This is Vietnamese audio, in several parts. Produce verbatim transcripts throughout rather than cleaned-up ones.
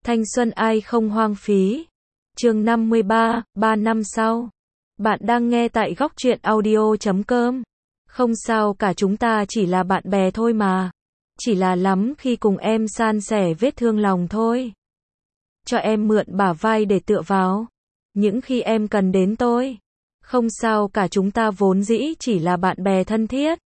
Thanh xuân ai không hoang phí. Chương năm mươi ba, ba năm sau. Bạn đang nghe tại góc truyện audio chấm com. Không sao cả, chúng ta chỉ là bạn bè thôi mà. Chỉ là lắm khi cùng em san sẻ vết thương lòng thôi. Cho em mượn bả vai để tựa vào. Những khi em cần đến tôi. Không sao cả, chúng ta vốn dĩ chỉ là bạn bè thân thiết.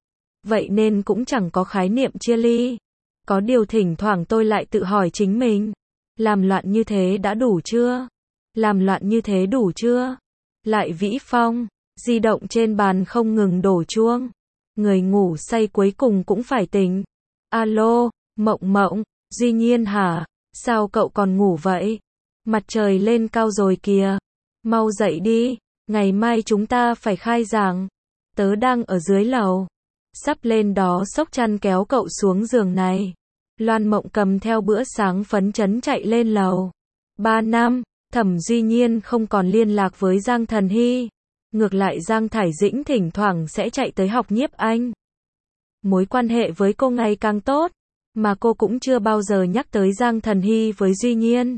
Vậy nên cũng chẳng có khái niệm chia ly. Có điều thỉnh thoảng tôi lại tự hỏi chính mình. Làm loạn như thế đã đủ chưa? Làm loạn như thế đủ chưa? Lại Vĩ Phong, di động trên bàn không ngừng đổ chuông. Người ngủ say cuối cùng cũng phải tỉnh. Alo, Mộng Mộng, Duy Nhiên hả? Sao cậu còn ngủ vậy? Mặt trời lên cao rồi kìa. Mau dậy đi, ngày mai chúng ta phải khai giảng. Tớ đang ở dưới lầu. Sắp lên đó xốc chăn kéo cậu xuống giường này. Loan Mộng cầm theo bữa sáng phấn chấn chạy lên lầu. Ba năm, Thẩm Duy Nhiên không còn liên lạc với Giang Thần Hy. Ngược lại Giang Thải Dĩnh thỉnh thoảng sẽ chạy tới học nhiếp Anh. Mối quan hệ với cô ngày càng tốt, mà cô cũng chưa bao giờ nhắc tới Giang Thần Hy với Duy Nhiên.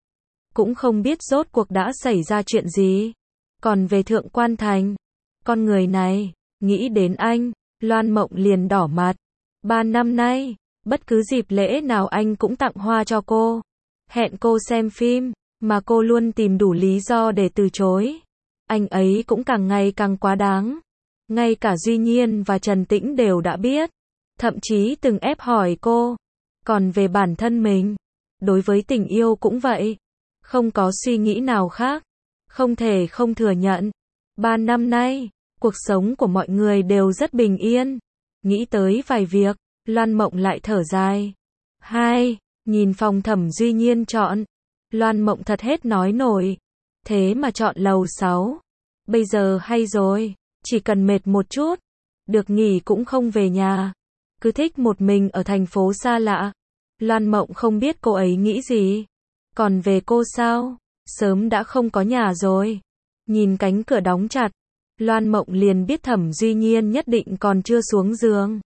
Cũng không biết rốt cuộc đã xảy ra chuyện gì. Còn về Thượng Quan Thành, con người này, nghĩ đến anh, Loan Mộng liền đỏ mặt. Ba năm nay, bất cứ dịp lễ nào anh cũng tặng hoa cho cô. Hẹn cô xem phim, mà cô luôn tìm đủ lý do để từ chối. Anh ấy cũng càng ngày càng quá đáng. Ngay cả Duy Nhiên và Trần Tĩnh đều đã biết. Thậm chí từng ép hỏi cô. Còn về bản thân mình, đối với tình yêu cũng vậy. Không có suy nghĩ nào khác. Không thể không thừa nhận. Ba năm nay, cuộc sống của mọi người đều rất bình yên. Nghĩ tới vài việc, Loan Mộng lại thở dài. Hai, nhìn phòng Thẩm Duy Nhiên chọn. Loan Mộng thật hết nói nổi. Thế mà chọn lầu sáu. Bây giờ hay rồi, chỉ cần mệt một chút, được nghỉ cũng không về nhà. Cứ thích một mình ở thành phố xa lạ. Loan Mộng không biết cô ấy nghĩ gì. Còn về cô sao? Sớm đã không có nhà rồi. Nhìn cánh cửa đóng chặt, Loan Mộng liền biết Thẩm Duy Nhiên nhất định còn chưa xuống giường.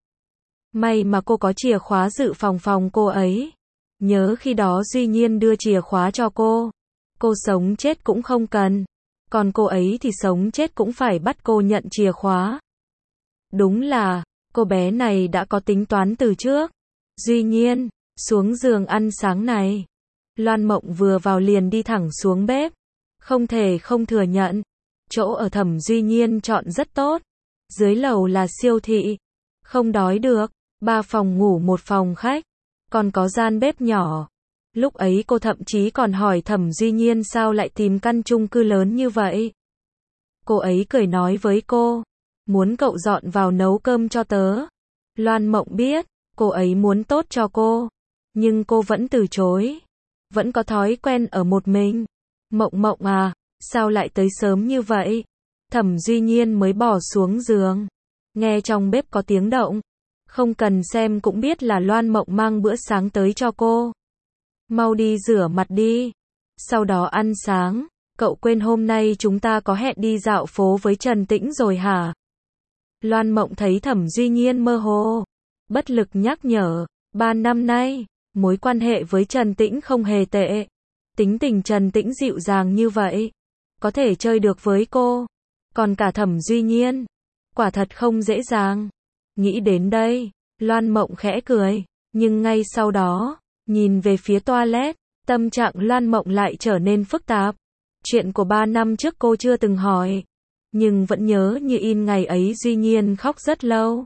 May mà cô có chìa khóa dự phòng phòng cô ấy. Nhớ khi đó Duy Nhiên đưa chìa khóa cho cô. Cô sống chết cũng không cần. Còn cô ấy thì sống chết cũng phải bắt cô nhận chìa khóa. Đúng là, cô bé này đã có tính toán từ trước. Duy Nhiên, xuống giường ăn sáng này. Loan Mộng vừa vào liền đi thẳng xuống bếp. Không thể không thừa nhận. Chỗ ở Thẩm Duy Nhiên chọn rất tốt. Dưới lầu là siêu thị. Không đói được. Ba phòng ngủ một phòng khách. Còn có gian bếp nhỏ. Lúc ấy cô thậm chí còn hỏi Thẩm Duy Nhiên sao lại tìm căn chung cư lớn như vậy. Cô ấy cười nói với cô. Muốn cậu dọn vào nấu cơm cho tớ. Loan Mộng biết, cô ấy muốn tốt cho cô. Nhưng cô vẫn từ chối. Vẫn có thói quen ở một mình. Mộng Mộng à, sao lại tới sớm như vậy? Thẩm Duy Nhiên mới bỏ xuống giường. Nghe trong bếp có tiếng động. Không cần xem cũng biết là Loan Mộng mang bữa sáng tới cho cô. Mau đi rửa mặt đi. Sau đó ăn sáng. Cậu quên hôm nay chúng ta có hẹn đi dạo phố với Trần Tĩnh rồi hả? Loan Mộng thấy Thẩm Duy Nhiên mơ hồ. Bất lực nhắc nhở. Ba năm nay, mối quan hệ với Trần Tĩnh không hề tệ. Tính tình Trần Tĩnh dịu dàng như vậy. Có thể chơi được với cô. Còn cả Thẩm Duy Nhiên. Quả thật không dễ dàng. Nghĩ đến đây, Loan Mộng khẽ cười. Nhưng ngay sau đó, nhìn về phía toilet, tâm trạng Loan Mộng lại trở nên phức tạp. Chuyện của ba năm trước cô chưa từng hỏi. Nhưng vẫn nhớ như in ngày ấy Duy Nhiên khóc rất lâu.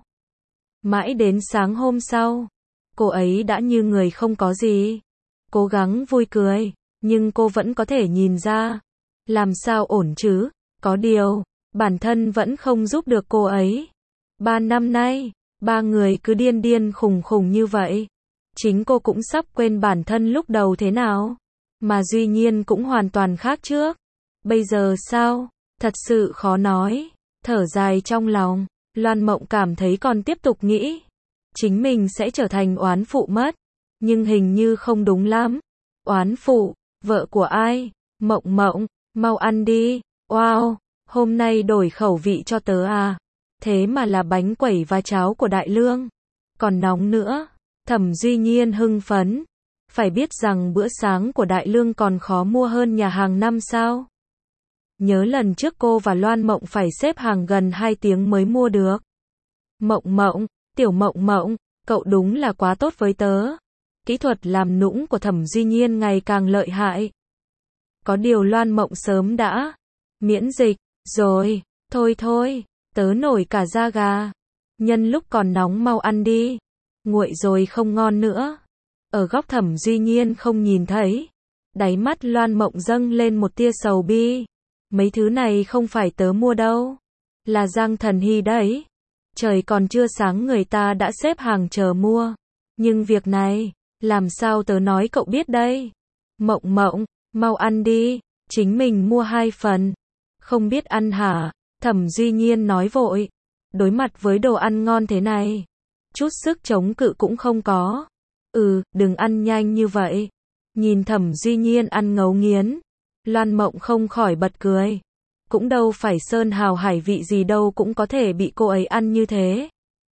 Mãi đến sáng hôm sau, cô ấy đã như người không có gì. Cố gắng vui cười, nhưng cô vẫn có thể nhìn ra. Làm sao ổn chứ? Có điều, bản thân vẫn không giúp được cô ấy. Ba năm nay, ba người cứ điên điên khùng khùng như vậy. Chính cô cũng sắp quên bản thân lúc đầu thế nào. Mà Duy Nhiên cũng hoàn toàn khác trước. Bây giờ sao? Thật sự khó nói. Thở dài trong lòng, Loan Mộng cảm thấy còn tiếp tục nghĩ. Chính mình sẽ trở thành oán phụ mất. Nhưng hình như không đúng lắm. Oán phụ, vợ của ai? Mộng Mộng, mau ăn đi. Wow, hôm nay đổi khẩu vị cho tớ à? Thế mà là bánh quẩy và cháo của Đại Lương. Còn nóng nữa. Thẩm Duy Nhiên hưng phấn. phải biết rằng bữa sáng của Đại Lương còn khó mua hơn nhà hàng năm sao. Nhớ lần trước cô và Loan Mộng phải xếp hàng gần hai tiếng mới mua được. Mộng Mộng, tiểu Mộng Mộng, cậu đúng là quá tốt với tớ. Kỹ thuật làm nũng của Thẩm Duy Nhiên ngày càng lợi hại. Có điều Loan Mộng sớm đã miễn dịch rồi, thôi thôi, tớ nổi cả da gà. Nhân lúc còn nóng mau ăn đi, nguội rồi không ngon nữa. Ở góc Thẩm Duy Nhiên không nhìn thấy, đáy mắt Loan Mộng dâng lên một tia sầu bi. Mấy thứ này không phải tớ mua đâu, là Giang Thần Hy đấy. Trời còn chưa sáng người ta đã xếp hàng chờ mua. Nhưng việc này, làm sao tớ nói cậu biết đây? Mộng Mộng, mau ăn đi, chính mình mua hai phần. Không biết ăn hả? Thẩm Duy Nhiên nói vội. Đối mặt với đồ ăn ngon thế này, chút sức chống cự cũng không có. Ừ, đừng ăn nhanh như vậy. Nhìn Thẩm Duy Nhiên ăn ngấu nghiến, Loan Mộng không khỏi bật cười. Cũng đâu phải sơn hào hải vị gì đâu cũng có thể bị cô ấy ăn như thế.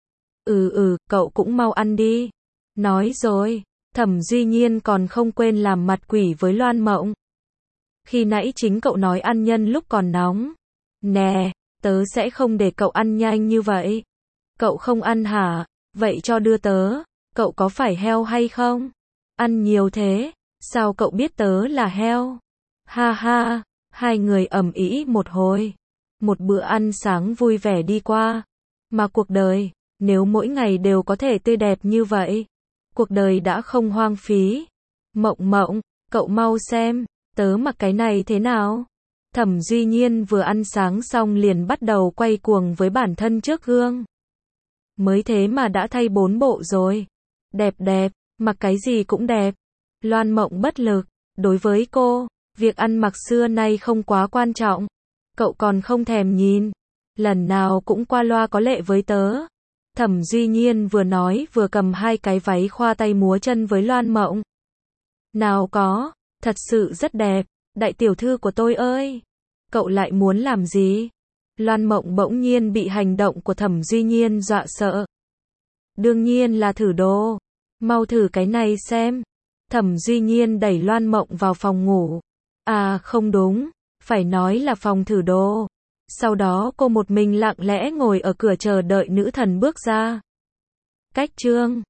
Ừ ừ, cậu cũng mau ăn đi. Nói rồi, Thẩm Duy Nhiên còn không quên làm mặt quỷ với Loan Mộng. Khi nãy chính cậu nói ăn nhân lúc còn nóng. Nè, tớ sẽ không để cậu ăn nhanh như vậy. Cậu không ăn hả? Vậy cho đưa tớ. Cậu có phải heo hay không? Ăn nhiều thế, sao cậu biết tớ là heo? Ha ha, hai người ầm ĩ một hồi. Một bữa ăn sáng vui vẻ đi qua. Mà cuộc đời, nếu mỗi ngày đều có thể tươi đẹp như vậy, cuộc đời đã không hoang phí. Mộng Mộng, cậu mau xem, tớ mặc cái này thế nào? Thẩm Duy Nhiên vừa ăn sáng xong liền bắt đầu quay cuồng với bản thân trước gương. Mới thế mà đã thay bốn bộ rồi. Đẹp đẹp, mặc cái gì cũng đẹp. Loan Mộng bất lực, đối với cô, việc ăn mặc xưa nay không quá quan trọng. Cậu còn không thèm nhìn, lần nào cũng qua loa có lệ với tớ. Thẩm Duy Nhiên vừa nói vừa cầm hai cái váy khoa tay múa chân với Loan Mộng. Nào có, thật sự rất đẹp, đại tiểu thư của tôi ơi. Cậu lại muốn làm gì? Loan Mộng bỗng nhiên bị hành động của Thẩm Duy Nhiên dọa sợ. Đương nhiên là thử đồ. Mau thử cái này xem. Thẩm Duy Nhiên đẩy Loan Mộng vào phòng ngủ. À không đúng, phải nói là phòng thử đồ. Sau đó cô một mình lặng lẽ ngồi ở cửa chờ đợi nữ thần bước ra. Cách chương